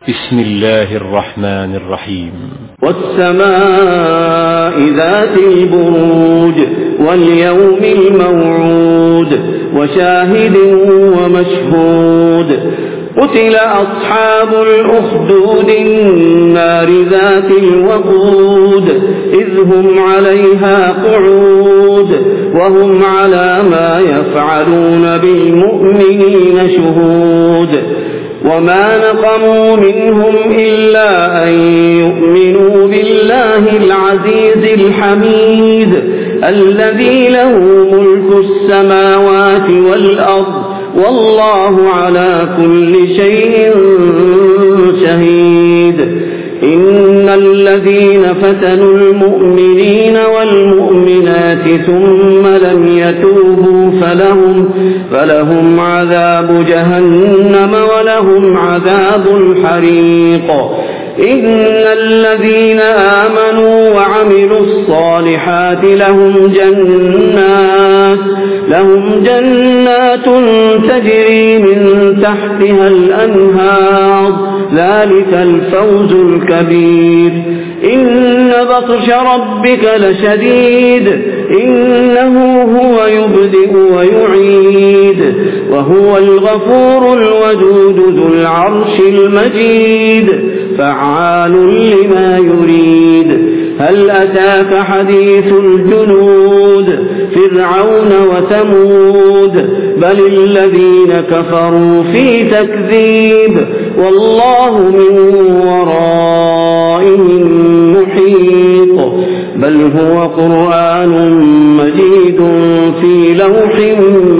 بسم الله الرحمن الرحيم. والسماء ذات البروج واليوم الموعود وشاهد ومشهود. قتل أصحاب الأخدود النار ذات الوقود إذ هم عليها قعود وهم على ما يفعلون بالمؤمنين شهود. وما نقموا منهم إلا أن يؤمنوا بالله العزيز الحميد الذي له ملك السماوات والأرض والله على كل شيء شهيد. إن الذين فتنوا المؤمنين والمؤمنات ثم لم يتوبوا فلهم عذاب جهنم ولهم عذاب الحريق. إن الذين آمنوا وعملوا الصالحات لهم جنات تجري من تحتها الأنهار ذلك الفوز الكبير. إن بطش ربك لشديد إنه هو يبدئ ويعيد وهو الغفور الودود ذو العرش المجيد فعال لما يريد. هل أتاك حديث الجنود فرعون وثمود بل الذين كفروا في تكذيب والله من ورائهم محيط. بل هو قرآن مجيد في لوح